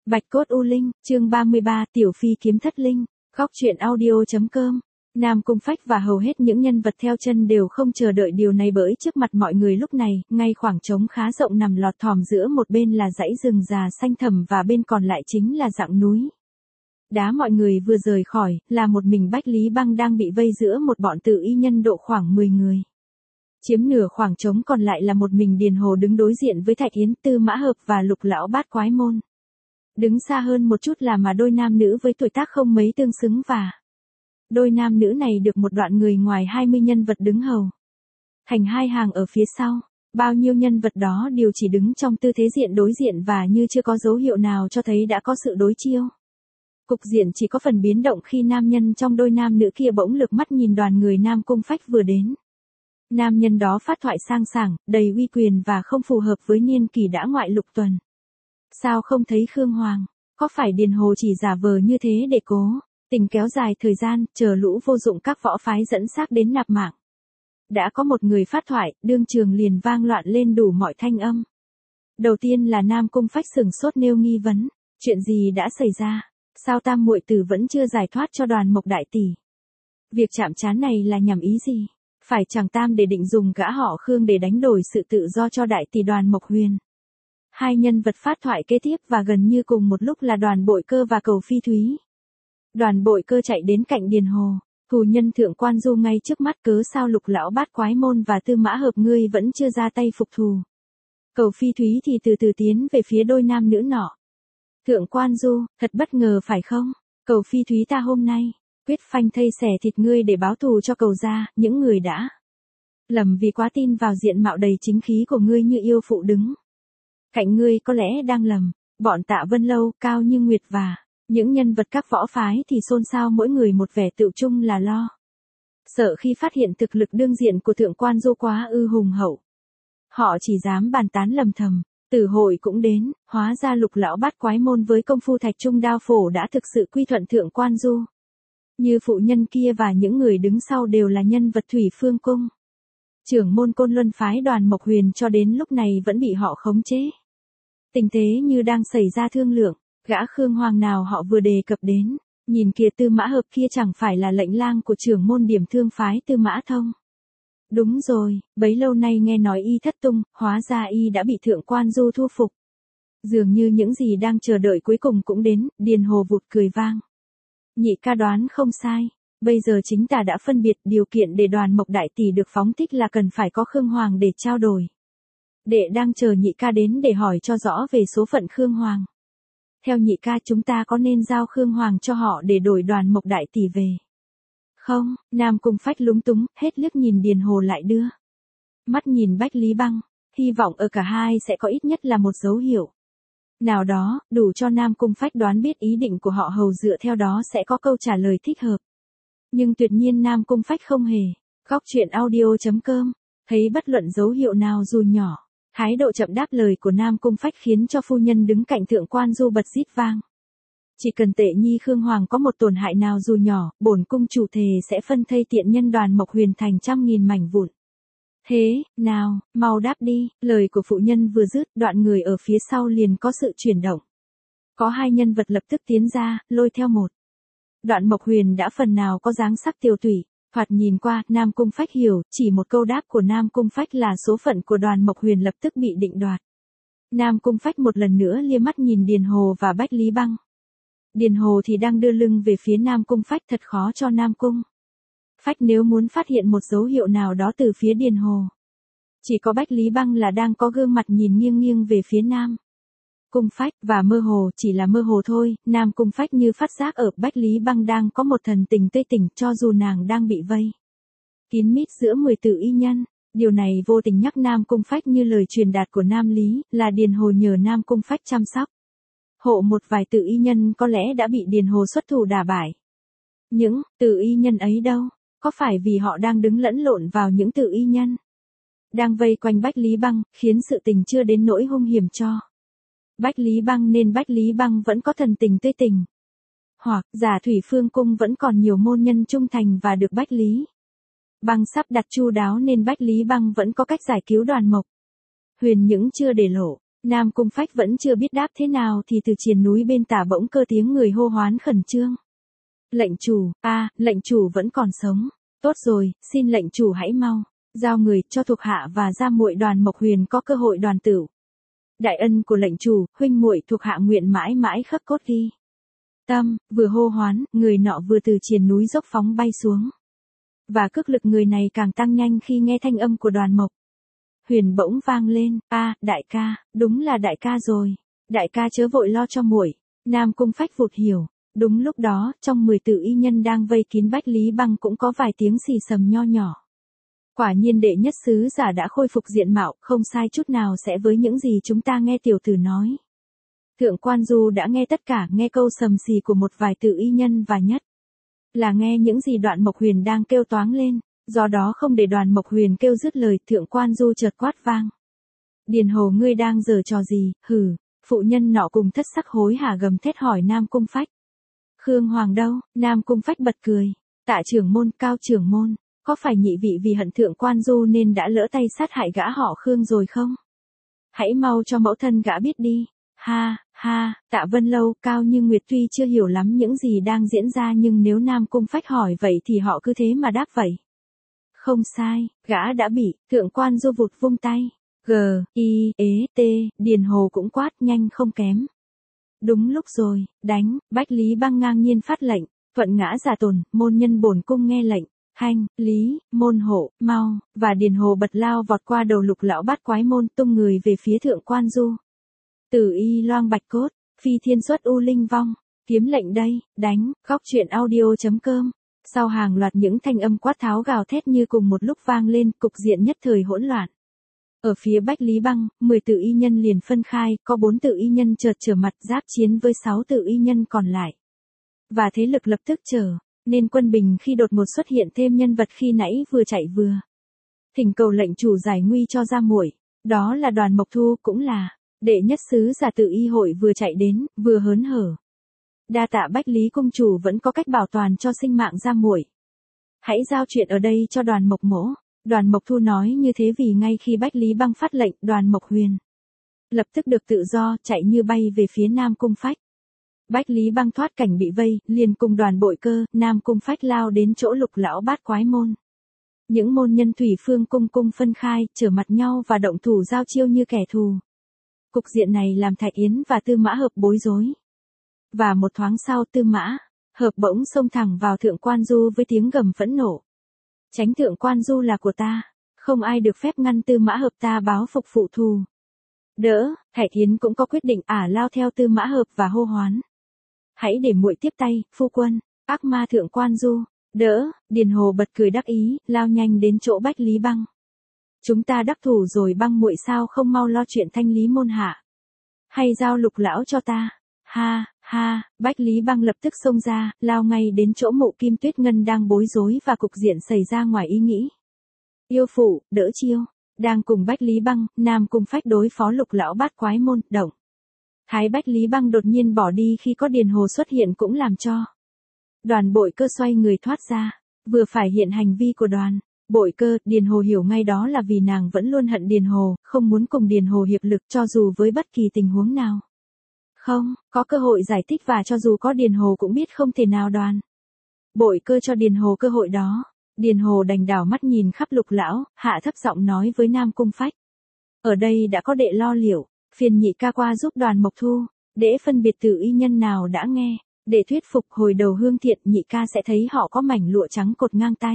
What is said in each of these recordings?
Bạch cốt U Linh, chương 33, Tiểu Phi kiếm thất linh, góc truyện audio.com. Nam Cung Phách và hầu hết những nhân vật theo chân đều không chờ đợi điều này bởi trước mặt mọi người lúc này, ngay khoảng trống khá rộng nằm lọt thỏm giữa một bên là dãy rừng già xanh thẳm và bên còn lại chính là dặng núi. Đá mọi người vừa rời khỏi, là một mình Bách Lý Băng đang bị vây giữa một bọn tự y nhân độ khoảng 10 người. Chiếm nửa khoảng trống còn lại là một mình Điền Hồ đứng đối diện với Thạch Yến, Tư Mã Hợp và Lục Lão Bát Quái Môn. Đứng xa hơn một chút là mà đôi nam nữ với tuổi tác không mấy tương xứng và đôi nam nữ này được một đoạn người ngoài 20 nhân vật đứng hầu. Thành hai hàng ở phía sau, bao nhiêu nhân vật đó đều chỉ đứng trong tư thế diện đối diện và như chưa có dấu hiệu nào cho thấy đã có sự đối chiêu. Cục diện chỉ có phần biến động khi nam nhân trong đôi nam nữ kia bỗng lược mắt nhìn đoàn người Nam Cung Phách vừa đến. Nam nhân đó phát thoại sang sảng, đầy uy quyền và không phù hợp với niên kỷ đã ngoại lục tuần. Sao không thấy Khương Hoàng? Có phải Điền Hồ chỉ giả vờ như thế để cố tình kéo dài thời gian, chờ lũ vô dụng các võ phái dẫn xác đến nạp mạng? Đã có một người phát thoại, đương trường liền vang loạn lên đủ mọi thanh âm. Đầu tiên là Nam Cung Phách sừng sốt nêu nghi vấn, chuyện gì đã xảy ra? Sao Tam muội tử vẫn chưa giải thoát cho Đoàn Mộc đại tỷ? Việc chạm trán này là nhằm ý gì? Phải chẳng Tam để định dùng gã họ Khương để đánh đổi sự tự do cho đại tỷ Đoàn Mộc Huyền? Hai nhân vật phát thoại kế tiếp và gần như cùng một lúc là Đoàn Bội Cơ và Cầu Phi Thúy. Đoàn Bội Cơ chạy đến cạnh Điền Hồ, thù nhân Thượng Quan Du ngay trước mắt, cớ sao Lục Lão Bát Quái Môn và Tư Mã Hợp ngươi vẫn chưa ra tay phục thù? Cầu Phi Thúy thì từ từ tiến về phía đôi nam nữ nọ. Thượng Quan Du, thật bất ngờ phải không? Cầu Phi Thúy, ta hôm nay quyết phanh thây xẻ thịt ngươi để báo thù cho Cầu gia, những người đã lầm vì quá tin vào diện mạo đầy chính khí của ngươi như yêu phụ đứng cạnh ngươi có lẽ đang lầm. Bọn Tạ Vân Lâu, Cao Như Nguyệt và những nhân vật các võ phái thì xôn xao mỗi người một vẻ tự chung là lo sợ khi phát hiện thực lực đương diện của Thượng Quan Du quá hùng hậu. Họ chỉ dám bàn tán lầm thầm. Tử hội cũng đến, hóa ra Lục Lão Bát Quái Môn với công phu Thạch Trung Đao Phổ đã thực sự quy thuận Thượng Quan Du. Như phụ nhân kia và những người đứng sau đều là nhân vật Thủy Phương Cung, trưởng môn Côn Luân phái Đoàn Mộc Huyền, cho đến lúc này vẫn bị họ khống chế. Tình thế như đang xảy ra thương lượng, gã Khương Hoàng nào họ vừa đề cập đến, nhìn kìa, Tư Mã Hợp kia chẳng phải là lệnh lang của trưởng môn Điểm Thương phái Tư Mã Thông? Đúng rồi, bấy lâu nay nghe nói y thất tung, hóa ra y đã bị Thượng Quan Du thu phục. Dường như những gì đang chờ đợi cuối cùng cũng đến, Điền Hồ vụt cười vang. Nhị ca đoán không sai, bây giờ chính ta đã phân biệt điều kiện để Đoàn Mộc đại tỷ được phóng thích là cần phải có Khương Hoàng để trao đổi. Đệ đang chờ nhị ca đến để hỏi cho rõ về số phận Khương Hoàng. Theo nhị ca, chúng ta có nên giao Khương Hoàng cho họ để đổi Đoàn Mộc đại tỷ về? Không, Nam Cung Phách lúng túng, hết liếc nhìn Điền Hồ lại đưa mắt nhìn Bách Lý Băng, hy vọng ở cả hai sẽ có ít nhất là một dấu hiệu nào đó, đủ cho Nam Cung Phách đoán biết ý định của họ, hầu dựa theo đó sẽ có câu trả lời thích hợp. Nhưng tuyệt nhiên Nam Cung Phách không hề. Góc truyện audio.com, thấy bất luận dấu hiệu nào dù nhỏ, thái độ chậm đáp lời của Nam Cung Phách khiến cho phu nhân đứng cạnh Thượng Quan Du bật rít vang. Chỉ cần Tệ Nhi Khương Hoàng có một tổn hại nào dù nhỏ, bổn cung chủ thề sẽ phân thây tiện nhân Đoàn Mộc Huyền thành trăm nghìn mảnh vụn. Thế, nào, mau đáp đi. Lời của phụ nhân vừa dứt, đoạn người ở phía sau liền có sự chuyển động. Có hai nhân vật lập tức tiến ra, lôi theo một. Đoạn Mộc Huyền đã phần nào có dáng sắc tiều tụy, thoạt nhìn qua, Nam Cung Phách hiểu, chỉ một câu đáp của Nam Cung Phách là số phận của Đoàn Mộc Huyền lập tức bị định đoạt. Nam Cung Phách một lần nữa lia mắt nhìn Điền Hồ và Bách Lý Băng. Điền Hồ thì đang đưa lưng về phía Nam Cung Phách, thật khó cho Nam Cung Phách nếu muốn phát hiện một dấu hiệu nào đó từ phía Điền Hồ. Chỉ có Bách Lý Băng là đang có gương mặt nhìn nghiêng nghiêng về phía Nam Cung Phách, và mơ hồ, chỉ là mơ hồ thôi, Nam Cung Phách như phát giác ở Bách Lý Băng đang có một thần tình tươi tỉnh, cho dù nàng đang bị vây kín mít giữa 10 tự y nhân. Điều này vô tình nhắc Nam Cung Phách như lời truyền đạt của Nam Lý, là Điền Hồ nhờ Nam Cung Phách chăm sóc hộ một vài tự y nhân có lẽ đã bị Điền Hồ xuất thủ đả bại. Những tự y nhân ấy đâu? Có phải vì họ đang đứng lẫn lộn vào những tự y nhân đang vây quanh Bách Lý Băng, khiến sự tình chưa đến nỗi hung hiểm cho Bách Lý Băng, nên Bách Lý Băng vẫn có thần tình tươi tỉnh. Hoặc, giả Thủy Phương Cung vẫn còn nhiều môn nhân trung thành và được Bách Lý Băng sắp đặt chu đáo nên Bách Lý Băng vẫn có cách giải cứu Đoàn Mộc Huyền những chưa để lộ. Nam Cung Phách vẫn chưa biết đáp thế nào thì từ triền núi bên tả bỗng cơ tiếng người hô hoán khẩn trương. Lệnh chủ, lệnh chủ vẫn còn sống. Tốt rồi, xin lệnh chủ hãy mau giao người cho thuộc hạ và gia muội Đoàn Mộc Huyền có cơ hội đoàn tửu. Đại ân của lệnh chủ, huynh muội thuộc hạ nguyện mãi mãi khắc cốt ghi. Tâm, vừa hô hoán, người nọ vừa từ triền núi dốc phóng bay xuống. Và cước lực người này càng tăng nhanh khi nghe thanh âm của Đoàn Mộc Huyền bỗng vang lên, đại ca, đúng là đại ca rồi. Đại ca chớ vội lo cho muội. Nam Cung Phách vụt hiểu. Đúng lúc đó, trong 10 tử y nhân đang vây kín Bách Lý Băng cũng có vài tiếng xì xầm nho nhỏ. Quả nhiên đệ nhất sứ giả đã khôi phục diện mạo, không sai chút nào sẽ với những gì chúng ta nghe tiểu tử nói. Thượng quan Du đã nghe tất cả, nghe câu sầm xì của một vài tử y nhân và nhất là nghe những gì Đoạn Mộc Huyền đang kêu toáng lên. Do đó không để Đoàn Mộc Huyền kêu dứt lời, Thượng quan Du chợt quát vang. Điền Hồ ngươi đang giở trò gì, hử, phụ nhân nọ cùng thất sắc hối hả gầm thét hỏi Nam Cung Phách. Khương Hoàng đâu? Nam Cung Phách bật cười. Tạ trưởng môn, Cao trưởng môn, có phải nhị vị vì hận Thượng quan Du nên đã lỡ tay sát hại gã họ Khương rồi không? Hãy mau cho mẫu thân gã biết đi. Ha, Tạ Vân Lâu, Cao Như Nguyệt tuy chưa hiểu lắm những gì đang diễn ra nhưng nếu Nam Cung Phách hỏi vậy thì họ cứ thế mà đáp vậy. Không sai, gã đã bị, Thượng quan Du vụt vung tay. Điền Hồ cũng quát nhanh không kém. Đúng lúc rồi, đánh, Bách Lý Băng ngang nhiên phát lệnh, thuận ngã giả tồn, môn nhân bổn cung nghe lệnh, Hanh, Lý, môn hộ, mau, và Điền Hồ bật lao vọt qua đầu Lục lão Bát Quái môn tung người về phía Thượng quan Du. Tử y loang bạch cốt, phi thiên xuất u linh vong, kiếm lệnh đây, đánh, góc truyện audio.com. Sau hàng loạt những thanh âm quát tháo gào thét như cùng một lúc vang lên, cục diện nhất thời hỗn loạn. Ở phía Bách Lý Băng, 10 tử y nhân liền phân khai, có 4 tử y nhân chợt trở mặt giáp chiến với 6 tử y nhân còn lại. Và thế lực lập tức trở nên quân bình khi đột ngột xuất hiện thêm nhân vật khi nãy vừa chạy vừa thỉnh cầu lệnh chủ giải nguy cho gia muội. Đó là Đoàn Mộc Thu, cũng là đệ nhất sứ giả Tử y hội vừa chạy đến, vừa hớn hở. Đa tạ Bách Lý cung chủ vẫn có cách bảo toàn cho sinh mạng gia muội. Hãy giao chuyện ở đây cho Đoàn Mộc mỗ. Đoàn Mộc Thu nói như thế vì ngay khi Bách Lý Băng phát lệnh, Đoàn Mộc Huyền lập tức được tự do, chạy như bay về phía Nam Cung Phách. Bách Lý Băng thoát cảnh bị vây, liền cùng Đoàn Bội Cơ, Nam Cung Phách lao đến chỗ Lục lão Bát Quái môn. Những môn nhân Thủy Phương cung phân khai, trở mặt nhau và động thủ giao chiêu như kẻ thù. Cục diện này làm Thạch Yến và Tư Mã Hợp bối rối. Và một thoáng sau Tư Mã Hợp bỗng xông thẳng vào Thượng quan Du với tiếng gầm phẫn nộ. Tránh Thượng quan Du là của ta, không ai được phép ngăn Tư Mã Hợp ta báo phục phụ thù. Đỡ, Thạch Yến cũng có quyết định lao theo Tư Mã Hợp và hô hoán. Hãy để muội tiếp tay, phu quân, ác ma Thượng quan Du. Đỡ, Điền Hồ bật cười đắc ý, lao nhanh đến chỗ Bách Lý Băng. Chúng ta đắc thủ rồi Băng muội sao không mau lo chuyện thanh lý môn hạ. Hay giao Lục lão cho ta. Ha, Bách Lý Băng lập tức xông ra, lao ngay đến chỗ Mộ Kim Tuyết Ngân đang bối rối và cục diện xảy ra ngoài ý nghĩ. Yêu phụ, đỡ chiêu. Đang cùng Bách Lý Băng, Nam Cung Phách đối phó Lục lão Bát Quái môn, động thái Bách Lý Băng đột nhiên bỏ đi khi có Điền Hồ xuất hiện cũng làm cho Đoàn Bội Cơ xoay người thoát ra. Vừa phải hiện hành vi của Đoàn Bội Cơ, Điền Hồ hiểu ngay đó là vì nàng vẫn luôn hận Điền Hồ, không muốn cùng Điền Hồ hiệp lực cho dù với bất kỳ tình huống nào. Không, có cơ hội giải thích và cho dù có Điền Hồ cũng biết không thể nào Đoàn Bội Cơ cho Điền Hồ cơ hội đó. Điền Hồ đành đảo mắt nhìn khắp Lục lão, hạ thấp giọng nói với Nam Cung Phách. Ở đây đã có đệ lo liệu, phiền nhị ca qua giúp Đoàn Mộc Thu, để phân biệt tử y nhân nào đã nghe, để thuyết phục hồi đầu Hương Thiện nhị ca sẽ thấy họ có mảnh lụa trắng cột ngang tay.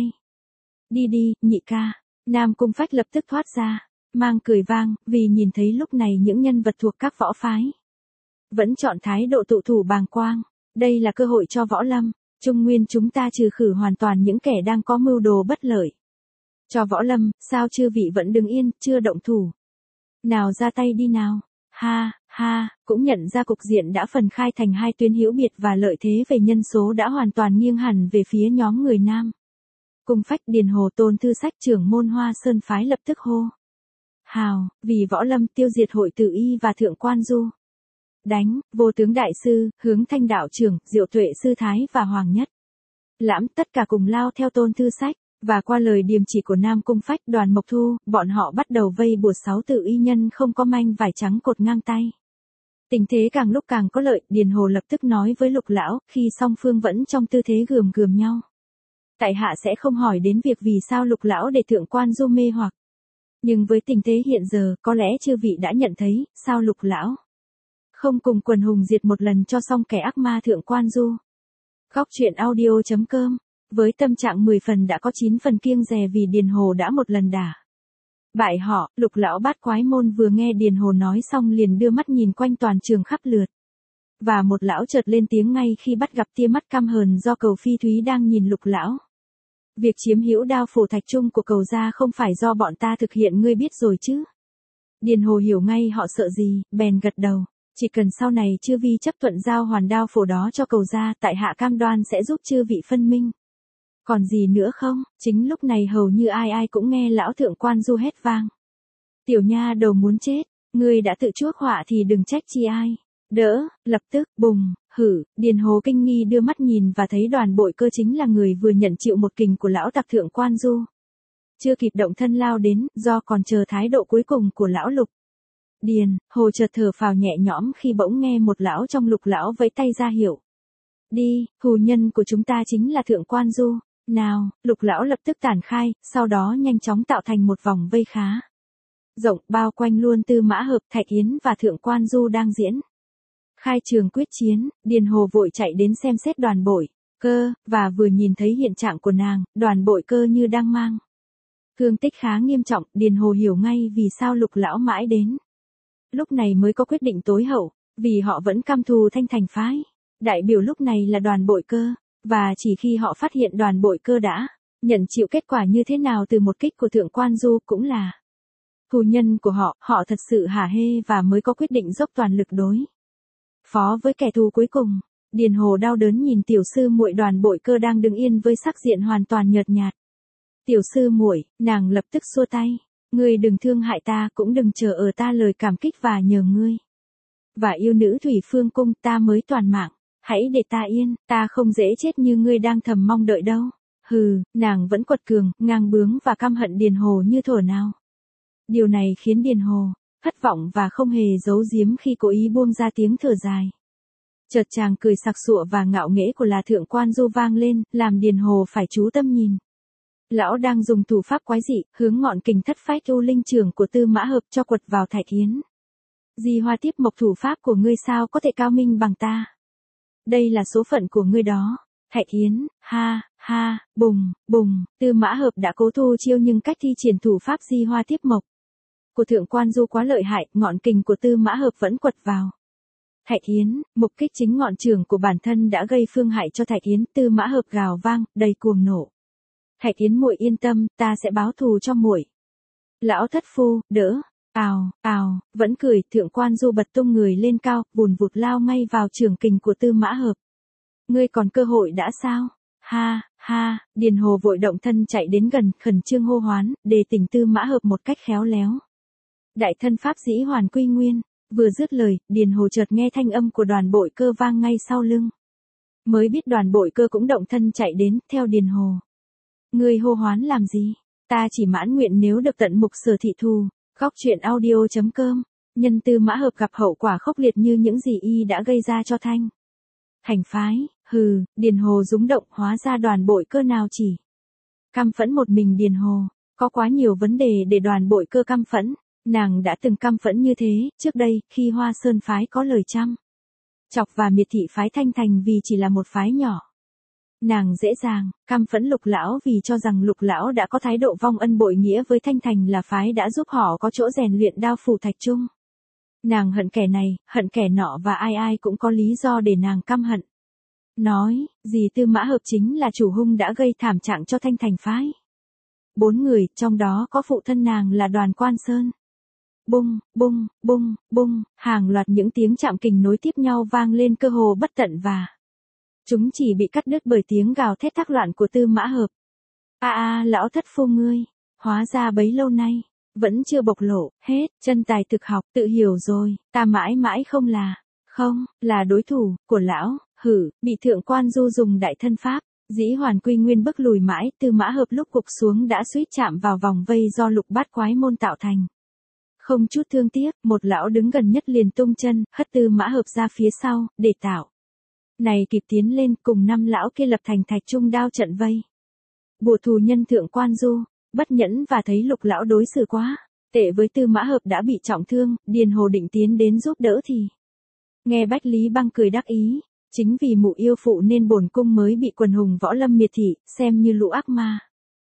Đi, nhị ca. Nam Cung Phách lập tức thoát ra, mang cười vang, vì nhìn thấy lúc này những nhân vật thuộc các võ phái vẫn chọn thái độ tụ thủ bàng quang. Đây là cơ hội cho Võ Lâm, Trung Nguyên chúng ta trừ khử hoàn toàn những kẻ đang có mưu đồ bất lợi. Cho Võ Lâm, sao chư vị vẫn đứng yên, chưa động thủ? Nào ra tay đi nào. Ha, cũng nhận ra cục diện đã phần khai thành hai tuyến hữu biệt và lợi thế về nhân số đã hoàn toàn nghiêng hẳn về phía nhóm người Nam Cung Phách. Điền Hồ Tôn Thư Sách trưởng môn Hoa Sơn phái lập tức hô hào, vì Võ Lâm tiêu diệt hội Tử y và Thượng quan Du. Đánh, Vô tướng đại sư, Hướng Thanh đạo trưởng, Diệu Tuệ sư thái và Hoàng Nhất Lãm tất cả cùng lao theo Tôn Thư Sách. Và qua lời điềm chỉ của Nam Cung Phách, Đoàn Mộc Thu, bọn họ bắt đầu vây bùa 6 tự y nhân không có manh vải trắng cột ngang tay. Tình thế càng lúc càng có lợi, Điền Hồ lập tức nói với Lục lão, khi song phương vẫn trong tư thế gườm gườm nhau. Tại hạ sẽ không hỏi đến việc vì sao Lục lão để thượng quan Du mê hoặc. Nhưng với tình thế hiện giờ, có lẽ chư vị đã nhận thấy, sao Lục lão không cùng quần hùng diệt một lần cho xong kẻ ác ma thượng quan Du. Góc truyện audio.com. Với tâm trạng 10 phần đã có 9 phần kiêng dè vì Điền Hồ đã một lần đả bại họ, Lục lão Bát Quái môn vừa nghe Điền Hồ nói xong liền đưa mắt nhìn quanh toàn trường khắp lượt. Và một lão chợt lên tiếng ngay khi bắt gặp tia mắt căm hờn do Cầu Phi Thúy đang nhìn Lục lão. Việc chiếm hữu đao phổ thạch trung của Cầu gia không phải do bọn ta thực hiện, ngươi biết rồi chứ. Điền Hồ hiểu ngay họ sợ gì, bèn gật đầu. Chỉ cần sau này chư vi chấp thuận giao hoàn đao phổ đó cho Cầu gia, tại hạ cam đoan sẽ giúp chư vị phân minh. Còn gì nữa không? Chính lúc này hầu như ai ai cũng nghe lão thượng quan Du hét vang. Tiểu nha đầu muốn chết, ngươi đã tự chuốc họa thì đừng trách chi ai. Đỡ, lập tức, bùng, hử, Điền Hồ kinh nghi đưa mắt nhìn và thấy Đoàn Bội Cơ chính là người vừa nhận chịu một kình của lão tặc thượng quan Du. Chưa kịp động thân lao đến, do còn chờ thái độ cuối cùng của lão Lục. Điền Hồ chợt thở phào nhẹ nhõm khi bỗng nghe một lão trong Lục lão vẫy tay ra hiệu. Đi, hù nhân của chúng ta chính là thượng quan Du. Nào, Lục lão lập tức tản khai, sau đó nhanh chóng tạo thành một vòng vây khá rộng bao quanh luôn Tư Mã Hợp, Thạch Yến và thượng quan Du đang diễn khai trường quyết chiến. Điền Hồ vội chạy đến xem xét Đoàn Bội Cơ, và vừa nhìn thấy hiện trạng của nàng, Đoàn Bội Cơ như đang mang thương tích khá nghiêm trọng. Điền Hồ hiểu ngay vì sao Lục lão mãi đến lúc này mới có quyết định tối hậu, vì họ vẫn căm thù Thanh Thành phái. Đại biểu lúc này là Đoàn Bội Cơ, và chỉ khi họ phát hiện Đoàn Bội Cơ đã nhận chịu kết quả như thế nào từ một kích của thượng quan Du cũng là thù nhân của họ, họ thật sự hả hê và mới có quyết định dốc toàn lực đối phó với kẻ thù cuối cùng. Điền Hồ đau đớn nhìn tiểu sư muội Đoàn Bội Cơ đang đứng yên với sắc diện hoàn toàn nhợt nhạt. Tiểu sư muội, nàng lập tức xua tay. Ngươi đừng thương hại ta, cũng đừng chờ ở ta lời cảm kích và nhờ ngươi. Và yêu nữ Thủy Phương cung ta mới toàn mạng. Hãy để ta yên, ta không dễ chết như ngươi đang thầm mong đợi đâu. Hừ, nàng vẫn quật cường, ngang bướng và căm hận Điền Hồ như thuở nào. Điều này khiến Điền Hồ thất vọng và không hề giấu giếm khi cố ý buông ra tiếng thở dài. Chợt chàng cười sặc sụa và ngạo nghễ của là thượng quan Du vang lên, làm Điền Hồ phải chú tâm nhìn. Lão đang dùng thủ pháp quái dị, hướng ngọn kình thất phách u linh trường của Tư Mã Hợp cho quật vào Thạch Yến. Di Hoa Tiếp Mộc, thủ pháp của ngươi sao có thể cao minh bằng ta? Đây là số phận của ngươi đó. Thạch Yến, ha, ha, bùng, bùng, Tư Mã Hợp đã cố thu chiêu nhưng cách thi triển thủ pháp Di Hoa Tiếp Mộc của thượng quan Du quá lợi hại, ngọn kình của Tư Mã Hợp vẫn quật vào Thạch Yến, mục kích chính ngọn trường của bản thân đã gây phương hại cho Thạch Yến. Tư Mã Hợp gào vang, đầy cuồng nộ. Thạch Yến muội yên tâm, ta sẽ báo thù cho muội. Lão thất phu, đỡ. Ào, ào, vẫn cười, thượng quan Du bật tung người lên cao, vùn vụt lao ngay vào trường kình của Tư Mã Hợp. Ngươi còn cơ hội đã sao? Ha, ha, Điền Hồ vội động thân chạy đến gần, khẩn trương hô hoán, để tỉnh Tư Mã Hợp một cách khéo léo. Đại thân pháp dĩ hoàn quy nguyên. Vừa dứt lời, Điền Hồ chợt nghe thanh âm của Đoàn Bội Cơ vang ngay sau lưng. Mới biết Đoàn Bội Cơ cũng động thân chạy đến, theo Điền Hồ. Ngươi hô hoán làm gì? Ta chỉ mãn nguyện nếu được tận mục sở thị thù. Góc truyện audio.com. Nhân Tư Mã Hợp gặp hậu quả khốc liệt như những gì y đã gây ra cho Thanh Thành phái. Hừ, Điền Hồ rúng động, hóa ra Đoàn Bội Cơ nào chỉ căm phẫn một mình Điền Hồ. Có quá nhiều vấn đề để Đoàn Bội Cơ căm phẫn. Nàng đã từng căm phẫn như thế, trước đây, khi Hoa Sơn phái có lời chăm chọc và miệt thị phái Thanh Thành vì chỉ là một phái nhỏ. Nàng dễ dàng căm phẫn Lục lão vì cho rằng Lục lão đã có thái độ vong ân bội nghĩa với Thanh Thành là phái đã giúp họ có chỗ rèn luyện đao phủ thạch trung. Nàng hận kẻ này, hận kẻ nọ và ai ai cũng có lý do để nàng căm hận. Nói, gì Tư Mã Hợp chính là chủ hung đã gây thảm trạng cho Thanh Thành phái. 4 người, trong đó có phụ thân nàng là Đoàn Quan Sơn. Bung, bung, bung, bung, hàng loạt những tiếng chạm kình nối tiếp nhau vang lên cơ hồ bất tận và chúng chỉ bị cắt đứt bởi tiếng gào thét thác loạn của Tư Mã Hợp. Lão thất phu ngươi, hóa ra bấy lâu nay vẫn chưa bộc lộ hết chân tài thực học, tự hiểu rồi, ta mãi mãi không là đối thủ của lão. Hử, bị thượng quan Du dùng đại thân pháp Dĩ hoàn quy nguyên bức lùi mãi, Tư Mã Hợp lúc gục xuống đã suýt chạm vào vòng vây do Lục Bát Quái môn tạo thành. Không chút thương tiếc, một lão đứng gần nhất liền tung chân, hất Tư Mã Hợp ra phía sau, để tạo. Này kịp tiến lên, cùng 5 lão kia lập thành thạch trung đao trận vây. Bùa thù nhân Thượng Quan Du, bất nhẫn và thấy Lục lão đối xử quá tệ với Tư Mã Hợp đã bị trọng thương, Điền Hồ định tiến đến giúp đỡ thì nghe Bách Lý Băng cười đắc ý, chính vì mụ yêu phụ nên bổn cung mới bị quần hùng võ lâm miệt thị, xem như lũ ác ma.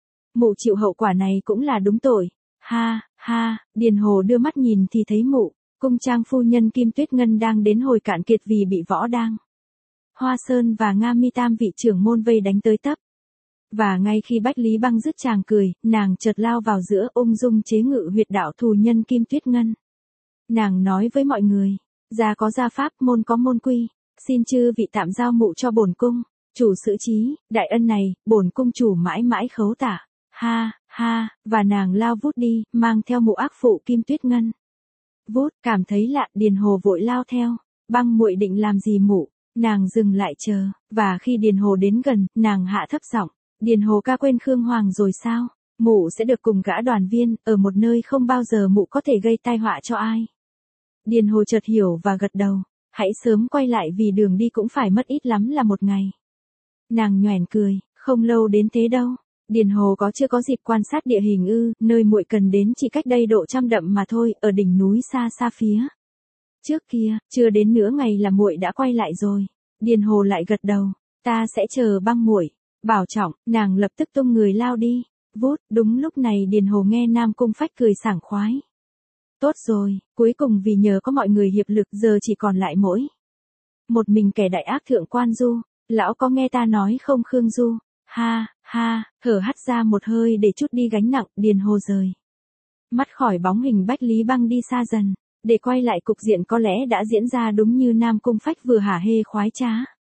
Mụ chịu hậu quả này cũng là đúng tội. Ha, ha, Điền Hồ đưa mắt nhìn thì thấy mụ, cung trang phu nhân Kim Tuyết Ngân đang đến hồi cạn kiệt vì bị võ đang. Hoa Sơn và Nga Mi tam vị trưởng môn vây đánh tới tấp. Và ngay khi Bách Lý Băng dứt tràng cười, nàng chợt lao vào giữa ung dung chế ngự huyệt đạo thù nhân Kim Tuyết Ngân. Nàng nói với mọi người, gia có gia pháp, môn có môn quy, xin chư vị tạm giao mụ cho bổn cung, chủ xử trí, đại ân này, bổn cung chủ mãi mãi khấu tả. Ha, ha, và nàng lao vút đi, mang theo mụ ác phụ Kim Tuyết Ngân. Vút, cảm thấy lạ, Điền Hồ vội lao theo, Băng muội định làm gì mụ? Nàng dừng lại chờ, và khi Điền Hồ đến gần, nàng hạ thấp giọng, Điền Hồ ca quên Khương Hoàng rồi sao? Mụ sẽ được cùng gã đoàn viên, ở một nơi không bao giờ mụ có thể gây tai họa cho ai. Điền Hồ chợt hiểu và gật đầu, hãy sớm quay lại vì đường đi cũng phải mất ít lắm là một ngày. Nàng nhoẻn cười, không lâu đến thế đâu. Điền Hồ chưa có dịp quan sát địa hình ư, nơi muội cần đến chỉ cách đây độ 100 dặm mà thôi, ở đỉnh núi xa xa phía trước kia, chưa đến nửa ngày là muội đã quay lại rồi. Điền Hồ lại gật đầu, ta sẽ chờ Băng muội. Bảo trọng, nàng lập tức tung người lao đi. Vút, đúng lúc này Điền Hồ nghe Nam Cung Phách cười sảng khoái. Tốt rồi, cuối cùng vì nhờ có mọi người hiệp lực giờ chỉ còn lại mỗi một mình kẻ đại ác Thượng Quan Du. Lão có nghe ta nói không Khương Du? Ha, ha, thở hắt ra một hơi để chút đi gánh nặng, Điền Hồ rời mắt khỏi bóng hình Bách Lý Băng đi xa dần, để quay lại cục diện có lẽ đã diễn ra đúng như Nam Cung Phách vừa hả hê khoái trá.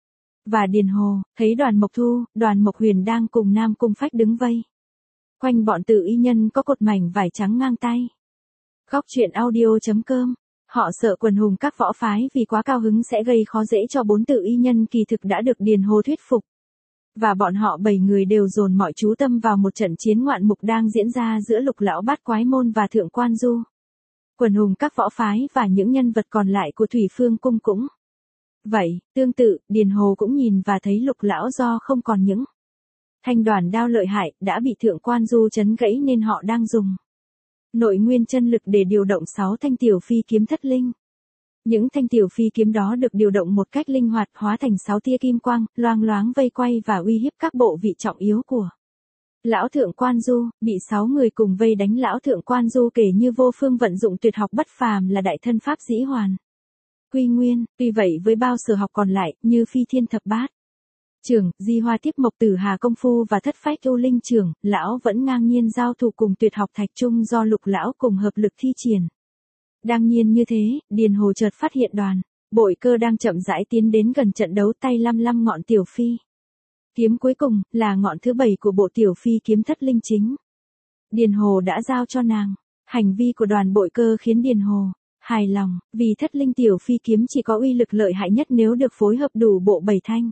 Và Điền Hồ, thấy Đoàn Mộc Thu, Đoàn Mộc Huyền đang cùng Nam Cung Phách đứng vây quanh bọn Tự Y nhân có cột mảnh vải trắng ngang tay. Góc truyện audio.com. Họ sợ quần hùng các võ phái vì quá cao hứng sẽ gây khó dễ cho 4 Tự Y nhân kỳ thực đã được Điền Hồ thuyết phục. Và bọn họ 7 người đều dồn mọi chú tâm vào một trận chiến ngoạn mục đang diễn ra giữa Lục lão Bát Quái môn và Thượng Quan Du. Quần hùng các võ phái và những nhân vật còn lại của Thủy Phương cung cũng vậy, tương tự, Điền Hồ cũng nhìn và thấy Lục lão do không còn những thanh đoàn đao lợi hại, đã bị Thượng Quan Du chấn gãy nên họ đang dùng nội nguyên chân lực để điều động 6 thanh tiểu phi kiếm thất linh. Những thanh tiểu phi kiếm đó được điều động một cách linh hoạt hóa thành 6 tia kim quang, loang loáng vây quay và uy hiếp các bộ vị trọng yếu của Lão Thượng Quan Du. Bị 6 người cùng vây đánh Lão Thượng Quan Du kể như vô phương vận dụng tuyệt học bất phàm là đại thân pháp dĩ hoàn quy nguyên. Tuy vậy với bao sở học còn lại như phi thiên thập bát trường, di hoa tiếp mộc tử hà công phu và thất phách u linh trường, lão vẫn ngang nhiên giao thủ cùng tuyệt học thạch trung do Lục lão cùng hợp lực thi triển. Đang nhiên như thế, Điền Hồ chợt phát hiện Đoàn Bội Cơ đang chậm rãi tiến đến gần trận đấu, tay lăm ngọn tiểu phi kiếm cuối cùng là ngọn thứ 7 của bộ tiểu phi kiếm thất linh chính. Điền Hồ đã giao cho nàng. Hành vi của Đoàn Bội Cơ khiến Điền Hồ hài lòng, vì thất linh tiểu phi kiếm chỉ có uy lực lợi hại nhất nếu được phối hợp đủ bộ 7 thanh.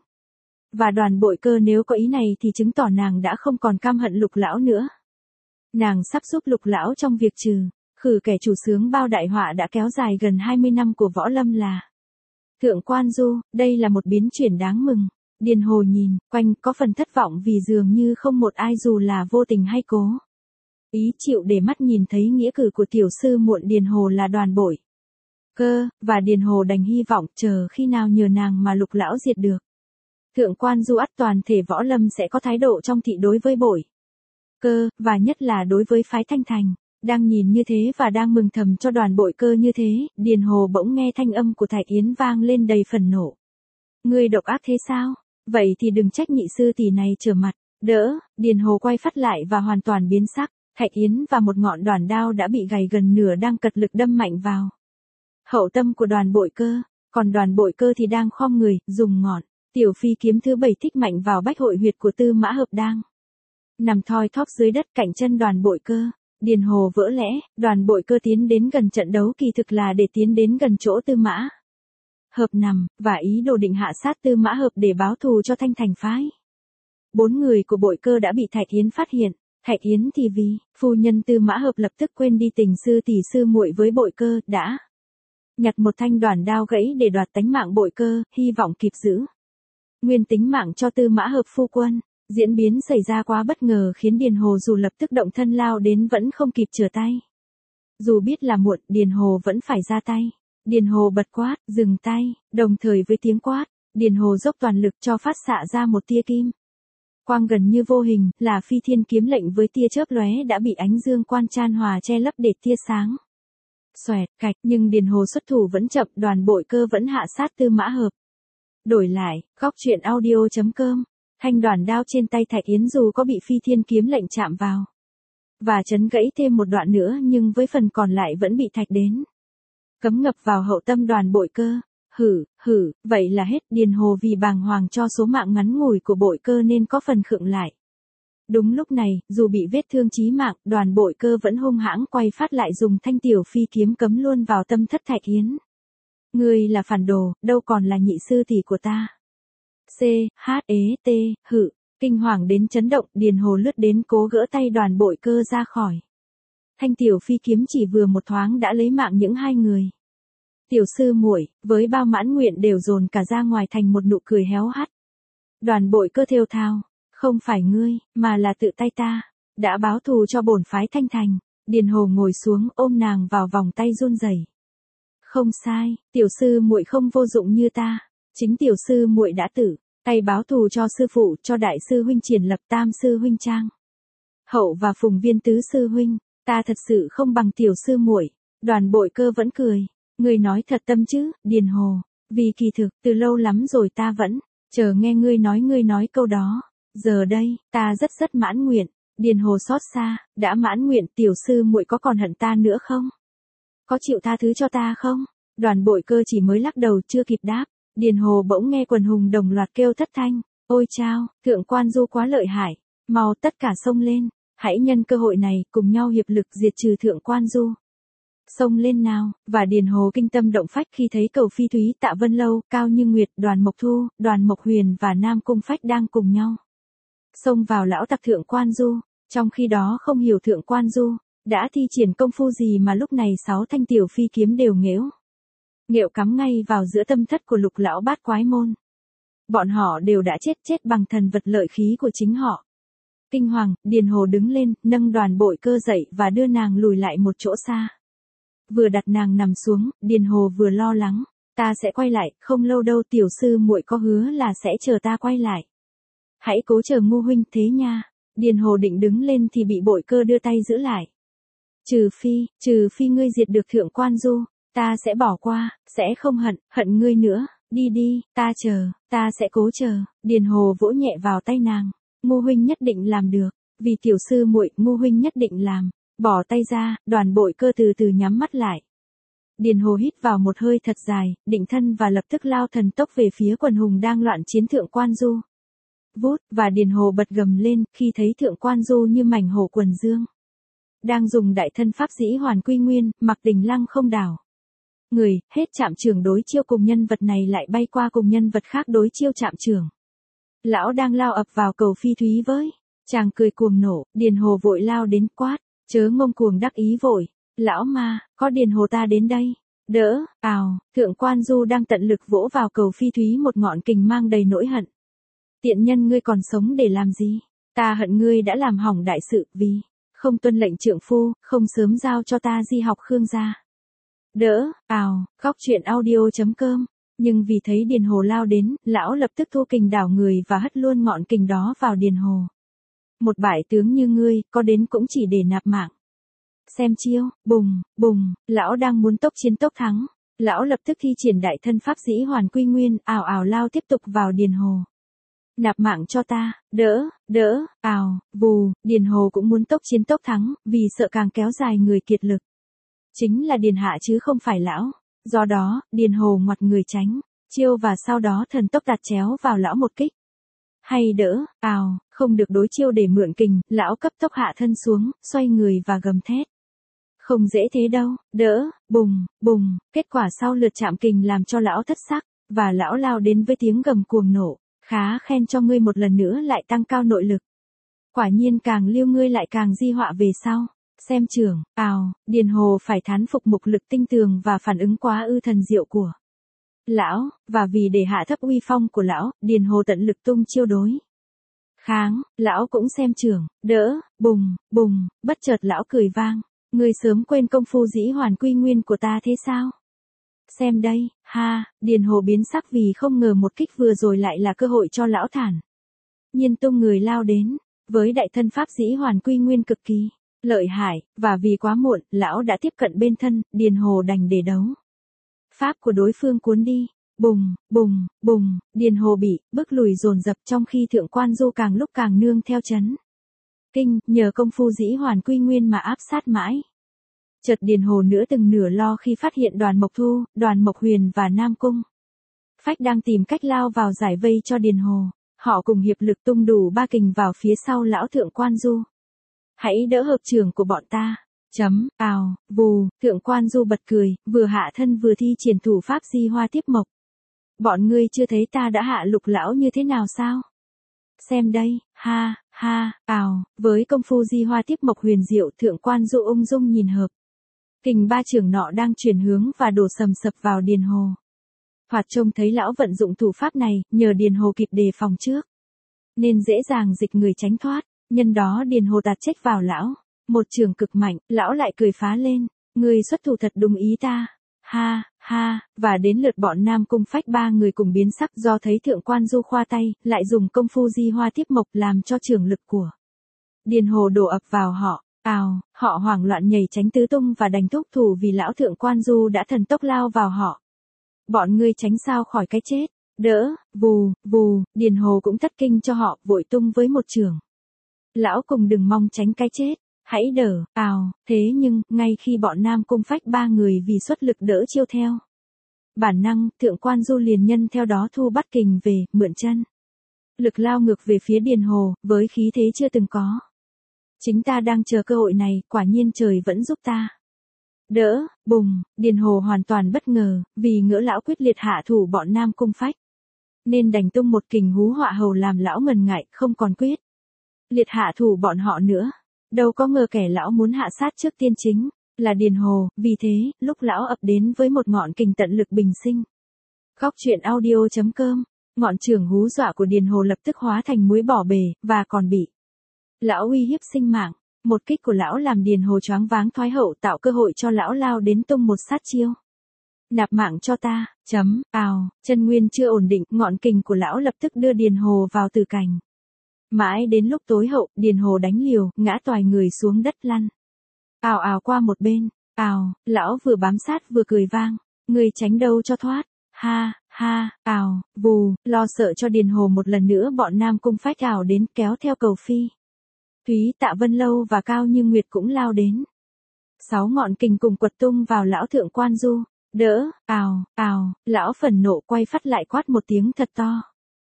Và Đoàn Bội Cơ nếu có ý này thì chứng tỏ nàng đã không còn căm hận Lục lão nữa. Nàng sắp giúp Lục lão trong việc khử kẻ chủ xướng bao đại họa đã kéo dài gần 20 năm của võ lâm là Thượng Quan Du. Đây là một biến chuyển đáng mừng. Điền Hồ nhìn quanh có phần thất vọng vì dường như không một ai dù là vô tình hay cố ý chịu để mắt nhìn thấy nghĩa cử của tiểu sư muộn Điền Hồ là Đoàn Bội Cơ, và Điền Hồ đành hy vọng chờ khi nào nhờ nàng mà Lục lão diệt được Thượng Quan Du, ắt toàn thể võ lâm sẽ có thái độ trong thị đối với Bội Cơ, và nhất là đối với phái Thanh Thành. Đang nhìn như thế và đang mừng thầm cho Đoàn Bội Cơ như thế, Điền Hồ bỗng nghe thanh âm của Thạch Yến vang lên đầy phần nộ. Ngươi độc ác thế sao? Vậy thì đừng trách nhị sư tỷ này trở mặt. Đỡ, Điền Hồ quay phát lại và hoàn toàn biến sắc. Thạch Yến và một ngọn đoàn đao đã bị gãy gần nửa đang cật lực đâm mạnh vào hậu tâm của Đoàn Bội Cơ. Còn Đoàn Bội Cơ thì đang khom người, dùng ngọn tiểu phi kiếm thứ 7 thích mạnh vào bách hội huyệt của Tư Mã Hợp đang nằm thoi thóp dưới đất cạnh chân Đoàn Bội Cơ. Điền Hồ vỡ lẽ, Đoàn Bội Cơ tiến đến gần trận đấu kỳ thực là để tiến đến gần chỗ Tư Mã Hợp nằm, và ý đồ định hạ sát Tư Mã Hợp để báo thù cho Thanh Thành phái. 4 người của Bội Cơ đã bị Thạch Yến phát hiện. Thạch Yến thì vì phu nhân Tư Mã Hợp lập tức quên đi tình sư tỷ sư muội với Bội Cơ, đã nhặt một thanh đoản đao gãy để đoạt tánh mạng Bội Cơ, hy vọng kịp giữ nguyên tính mạng cho Tư Mã Hợp phu quân. Diễn biến xảy ra quá bất ngờ khiến Điền Hồ dù lập tức động thân lao đến vẫn không kịp trở tay. Dù biết là muộn, Điền Hồ vẫn phải ra tay. Điền Hồ bật quát, dừng tay, đồng thời với tiếng quát, Điền Hồ dốc toàn lực cho phát xạ ra một tia kim quang gần như vô hình, là Phi Thiên kiếm lệnh với tia chớp lóe đã bị ánh dương quan chan hòa che lấp để tia sáng. Xoẹt, cạch, nhưng Điền Hồ xuất thủ vẫn chậm, đoàn Bội Cơ vẫn hạ sát Tư Mã Hợp. Đổi lại, góc truyện audio.com, thanh đoản đao trên tay Thạch Yến dù có bị Phi Thiên kiếm lệnh chạm vào và chấn gãy thêm một đoạn nữa, nhưng với phần còn lại vẫn bị Thạch đến cấm ngập vào hậu tâm đoàn Bội Cơ. Vậy là hết. Điền Hồ vì bàng hoàng cho số mạng ngắn ngủi của Bội Cơ nên có phần khựng lại. Đúng lúc này, dù bị vết thương chí mạng, đoàn Bội Cơ vẫn hung hãng quay phát lại dùng thanh tiểu phi kiếm cấm luôn vào tâm thất Thạch Yến. Ngươi là phản đồ, đâu còn là nhị sư tỷ của ta. Kinh hoàng đến chấn động, Điền Hồ lướt đến cố gỡ tay đoàn Bội Cơ ra khỏi. Thanh tiểu phi kiếm chỉ vừa một thoáng đã lấy mạng những hai người. Tiểu sư muội, với bao mãn nguyện đều dồn cả ra ngoài thành một nụ cười héo hắt. Đoàn Bội Cơ thều thào, không phải ngươi, mà là tự tay ta đã báo thù cho bổn phái Thanh Thành. Điền Hồ ngồi xuống ôm nàng vào vòng tay run rẩy. Không sai, tiểu sư muội không vô dụng như ta, chính tiểu sư muội đã tự tay báo thù cho sư phụ, cho đại sư huynh Triển Lập, tam sư huynh Trang Hậu và Phùng Viên tứ sư huynh, ta thật sự không bằng tiểu sư muội. Đoàn Bội Cơ vẫn cười. Ngươi nói thật tâm chứ, Điền Hồ, vì kỳ thực, từ lâu lắm rồi ta vẫn chờ nghe ngươi nói câu đó. Giờ đây, ta rất mãn nguyện. Điền Hồ xót xa, đã mãn nguyện, tiểu sư muội có còn hận ta nữa không? Có chịu tha thứ cho ta không? Đoàn Bội Cơ chỉ mới lắc đầu chưa kịp đáp, Điền Hồ bỗng nghe quần hùng đồng loạt kêu thất thanh. Ôi chao, Thượng Quan Du quá lợi hại, mau tất cả xông lên, hãy nhân cơ hội này cùng nhau hiệp lực diệt trừ Thượng Quan Du. Xông lên nào, và Điền Hồ kinh tâm động phách khi thấy Cầu Phi Thúy, Tạ Vân Lâu, Cao Như Nguyệt, Đoàn Mộc Thu, Đoàn Mộc Huyền và Nam Cung Phách đang cùng nhau xông vào lão tặc Thượng Quan Du. Trong khi đó không hiểu Thượng Quan Du đã thi triển công phu gì mà lúc này 6 thanh tiểu phi kiếm đều nghệu cắm ngay vào giữa tâm thất của Lục lão Bát Quái môn. Bọn họ đều đã chết bằng thần vật lợi khí của chính họ. Kinh hoàng, Điền Hồ đứng lên, nâng đoàn Bội Cơ dậy và đưa nàng lùi lại một chỗ xa. Vừa đặt nàng nằm xuống, Điền Hồ vừa lo lắng, ta sẽ quay lại, không lâu đâu, tiểu sư muội có hứa là sẽ chờ ta quay lại. Hãy cố chờ Ngô huynh thế nha. Điền Hồ định đứng lên thì bị Bội Cơ đưa tay giữ lại. Trừ phi ngươi diệt được Thượng Quan Du, ta sẽ bỏ qua, sẽ không hận ngươi nữa. Đi, ta sẽ cố chờ. Điền Hồ vỗ nhẹ vào tay nàng. Ngô huynh nhất định làm được, vì tiểu sư muội, Ngô huynh nhất định làm. Bỏ tay ra, đoàn Bội Cơ từ từ nhắm mắt lại. Điền Hồ hít vào một hơi thật dài, định thân và lập tức lao thần tốc về phía quần hùng đang loạn chiến Thượng Quan Du. Vút, và Điền Hồ bật gầm lên khi thấy Thượng Quan Du như mảnh hổ quần dương. Đang dùng đại thân pháp dĩ hoàn quy nguyên, mặc Đình Lăng không đảo. Người, hết chạm chưởng đối chiêu cùng nhân vật này lại bay qua cùng nhân vật khác đối chiêu chạm chưởng. Lão đang lao ập vào Cầu Phi Thúy với. Chàng cười cuồng nổ, Điền Hồ vội lao đến quát. Chớ ngông cuồng đắc ý vội. Lão ma, có Điền Hồ ta đến đây. Đỡ, Thượng Quan Du đang tận lực vỗ vào Cầu Phi Thúy một ngọn kình mang đầy nỗi hận. Tiện nhân ngươi còn sống để làm gì? Ta hận ngươi đã làm hỏng đại sự, vì không tuân lệnh trượng phu, không sớm giao cho ta di học Khương gia. Đỡ, góc truyện audio.com. Nhưng vì thấy Điền Hồ lao đến, lão lập tức thu kình đảo người và hất luôn ngọn kình đó vào Điền Hồ. Một bại tướng như ngươi, có đến cũng chỉ để nạp mạng. Xem chiêu, bùng, lão đang muốn tốc chiến tốc thắng. Lão lập tức thi triển đại thân pháp dĩ hoàn quy nguyên, ào lao tiếp tục vào Điền Hồ. Nạp mạng cho ta, đỡ, vù, Điền Hồ cũng muốn tốc chiến tốc thắng, vì sợ càng kéo dài người kiệt lực. Chính là Điền Hạ chứ không phải lão. Do đó, Điền Hồ ngoặt người tránh chiêu và sau đó thần tốc đặt chéo vào lão một kích. Hay đỡ, không được đối chiêu để mượn kình, lão cấp tốc hạ thân xuống, xoay người và gầm thét. Không dễ thế đâu, đỡ, bùng, kết quả sau lượt chạm kình làm cho lão thất sắc, và lão lao đến với tiếng gầm cuồng nổ, Khá khen cho ngươi một lần nữa lại tăng cao nội lực. Quả nhiên càng liêu ngươi lại càng di họa về sau. Xem trưởng, Điền Hồ phải thán phục mục lực tinh tường và phản ứng quá ư thần diệu của lão, và vì để hạ thấp uy phong của lão, Điền Hồ tận lực tung chiêu đối kháng, lão cũng xem trưởng, đỡ, bùng, bùng, bất chợt lão cười vang. Ngươi sớm quên công phu dĩ hoàn quy nguyên của ta thế sao? Xem đây, ha, Điền Hồ biến sắc vì không ngờ một kích vừa rồi lại là cơ hội cho lão thản nhiên tung người lao đến, với đại thân pháp dĩ hoàn quy nguyên cực kỳ lợi hại, và vì quá muộn, lão đã tiếp cận bên thân, Điền Hồ đành để đấu. Pháp của đối phương cuốn đi, bùng, bùng, bùng, Điền Hồ bị bước lùi dồn dập trong khi Thượng Quan Du càng lúc càng nương theo chấn kinh, nhờ công phu dĩ hoàn quy nguyên mà áp sát mãi. Chợt Điền Hồ nữa từng nửa lo khi phát hiện Đoàn Mộc Thu, Đoàn Mộc Huyền và Nam Cung Phách đang tìm cách lao vào giải vây cho Điền Hồ. Họ cùng hiệp lực tung đủ ba kình vào phía sau lão Thượng Quan Du. Hãy đỡ hợp trưởng của bọn ta. Vù, Thượng Quan Du bật cười, vừa hạ thân vừa thi triển thủ pháp di hoa tiếp mộc. Bọn ngươi chưa thấy ta đã hạ lục lão như thế nào sao? Xem đây, với công phu di hoa tiếp mộc huyền diệu, Thượng Quan Du ung dung nhìn hợp. Kình ba trưởng nọ đang chuyển hướng và đổ sầm sập vào Điền Hồ. Thoạt trông thấy lão vận dụng thủ pháp này, nhờ Điền Hồ kịp đề phòng trước, nên dễ dàng dịch người tránh thoát. Nhân đó Điền Hồ tạt trách vào lão. Một trường cực mạnh, lão lại cười phá lên. Ngươi xuất thủ thật đúng ý ta. Và đến lượt bọn Nam Cung Phách ba người cùng biến sắc do thấy Thượng Quan Du khoa tay, lại dùng công phu di hoa tiếp mộc làm cho trường lực của Điền Hồ đổ ập vào họ. Họ hoảng loạn nhảy tránh tứ tung và đành thúc thủ vì lão Thượng Quan Du đã thần tốc lao vào họ. Bọn ngươi tránh sao khỏi cái chết. Đỡ, vù, vù, Điền Hồ cũng thất kinh cho họ, vội tung với một trường. Lão cùng đừng mong tránh cái chết. Hãy đỡ, thế nhưng, ngay khi bọn Nam Cung Phách ba người vì xuất lực đỡ chiêu theo bản năng, Thượng Quan Du liền nhân theo đó thu bắt kình về, mượn chân lực lao ngược về phía Điền Hồ, với khí thế chưa từng có. Chính ta đang chờ cơ hội này, quả nhiên trời vẫn giúp ta. Đỡ, bùng, Điền Hồ hoàn toàn bất ngờ, vì ngỡ lão quyết liệt hạ thủ bọn Nam Cung Phách, nên đành tung một kình hú họa hầu làm lão ngần ngại, không còn quyết liệt hạ thủ bọn họ nữa. Đâu có ngờ kẻ lão muốn hạ sát trước tiên chính là Điền Hồ, vì thế, lúc lão ập đến với một ngọn kình tận lực bình sinh. Góc truyện audio.com, ngọn trường hú dọa của Điền Hồ lập tức hóa thành muối bỏ bể, và còn bị lão uy hiếp sinh mạng. Một kích của lão làm Điền Hồ choáng váng thoái hậu, tạo cơ hội cho lão lao đến tung một sát chiêu. Nạp mạng cho ta, chân nguyên chưa ổn định, ngọn kình của lão lập tức đưa Điền Hồ vào tử cảnh. Mãi đến lúc tối hậu, Điền Hồ đánh liều, ngã toài người xuống đất lăn. Qua một bên. Lão vừa bám sát vừa cười vang. Người tránh đâu cho thoát. Vù, lo sợ cho Điền Hồ một lần nữa bọn Nam Cung Phách đến kéo theo Cầu Phi, Thúy, Tạ Vân Lâu và Cao Như Nguyệt cũng lao đến. 6 ngọn kình cùng quật tung vào lão Thượng Quan Du. Đỡ, lão phẫn nộ quay phát lại quát một tiếng thật to.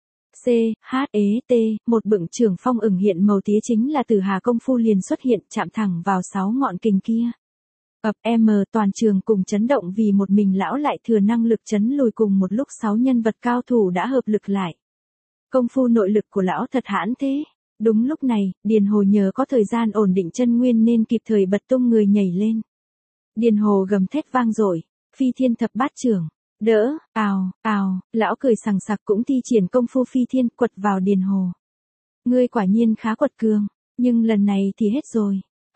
Một bựng trường phong ửng hiện màu tía chính là Tử Hà công phu liền xuất hiện, chạm thẳng vào 6 ngọn kình kia. Toàn trường cùng chấn động vì một mình lão lại thừa năng lực chấn lùi cùng một lúc 6 nhân vật cao thủ đã hợp lực lại. Công phu nội lực của lão thật hãn thế. Đúng lúc này, Điền Hồ nhờ có thời gian ổn định chân nguyên nên kịp thời bật tung người nhảy lên. Điền Hồ gầm thét vang dội, phi thiên thập bát trưởng. Đỡ, lão cười sằng sặc cũng thi triển công phu phi thiên quật vào Điền Hồ. Ngươi quả nhiên khá quật cường, nhưng lần này thì hết rồi.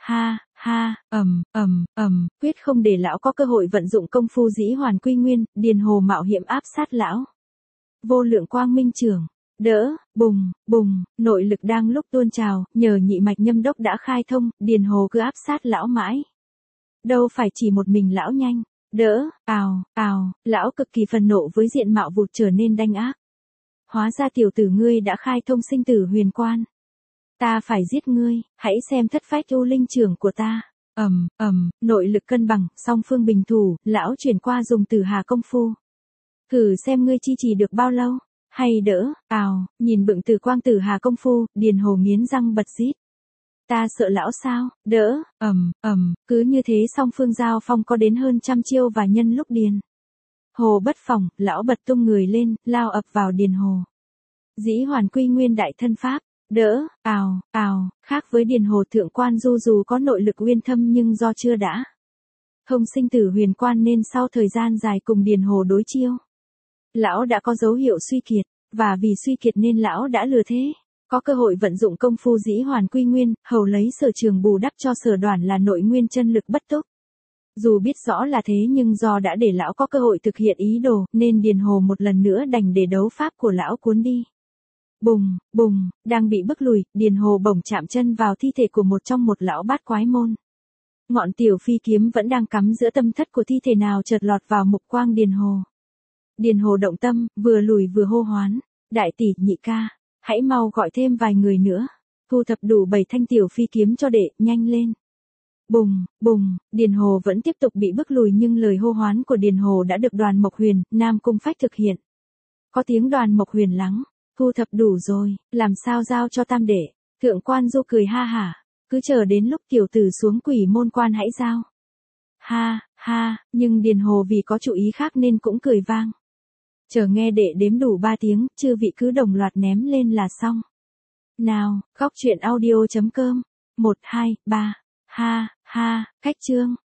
Quyết không để lão có cơ hội vận dụng công phu dĩ hoàn quy nguyên, Điền Hồ mạo hiểm áp sát lão. Vô lượng quang minh trưởng. Đỡ, bùng, bùng, nội lực đang lúc tuôn trào, nhờ nhị mạch nhâm đốc đã khai thông, Điền Hồ cứ áp sát lão mãi. Đâu phải chỉ một mình lão nhanh. Đỡ, lão cực kỳ phần nộ với diện mạo vụt trở nên đanh ác. Hóa ra tiểu tử ngươi đã khai thông sinh tử huyền quan. Ta phải giết ngươi, hãy xem thất phách u linh trưởng của ta. Nội lực cân bằng, song phương bình thủ, lão chuyển qua dùng Tử Hà công phu. Thử xem ngươi chi trì được bao lâu. Hay đỡ, nhìn bựng từ quang Tử Hà công phu, Điền Hồ nghiến răng bật rít. Ta sợ lão sao, đỡ, cứ như thế song phương giao phong có đến hơn 100 chiêu và nhân lúc Điền Hồ bất phòng, lão bật tung người lên, lao ập vào Điền Hồ. Dĩ hoàn quy nguyên đại thân pháp, đỡ, ào, khác với Điền Hồ thượng quan Du dù có nội lực uyên thâm nhưng do chưa đã thông sinh tử huyền quan nên sau thời gian dài cùng Điền Hồ đối chiêu, lão đã có dấu hiệu suy kiệt, và vì suy kiệt nên lão đã lừa thế. Có cơ hội vận dụng công phu dĩ hoàn quy nguyên, hầu lấy sở trường bù đắp cho sở đoản là nội nguyên chân lực bất túc. Dù biết rõ là thế nhưng do đã để lão có cơ hội thực hiện ý đồ, nên Điền Hồ một lần nữa đành để đấu pháp của lão cuốn đi. Bùng, đang bị bức lùi, Điền Hồ bỗng chạm chân vào thi thể của một trong một lão bát quái môn. Ngọn tiểu phi kiếm vẫn đang cắm giữa tâm thất của thi thể nào chợt lọt vào mục quang Điền Hồ. Điền Hồ động tâm, vừa lùi vừa hô hoán, đại tỷ, nhị ca, hãy mau gọi thêm vài người nữa, thu thập đủ 7 thanh tiểu phi kiếm cho đệ, nhanh lên. Bùng, Điền Hồ vẫn tiếp tục bị bức lùi nhưng lời hô hoán của Điền Hồ đã được Đoàn Mộc Huyền, Nam Cung Phách thực hiện. Có tiếng Đoàn Mộc Huyền lắng, thu thập đủ rồi, làm sao giao cho tam đệ. Thượng quan Du cười ha hả, cứ chờ đến lúc tiểu tử xuống quỷ môn quan hãy giao. Ha, nhưng Điền Hồ vì có chủ ý khác nên cũng cười vang. Chờ nghe đệ đếm đủ 3 tiếng, chư vị cứ đồng loạt ném lên là xong. Nào, góc truyện audio.com 1, 2, 3. Ha, cách chương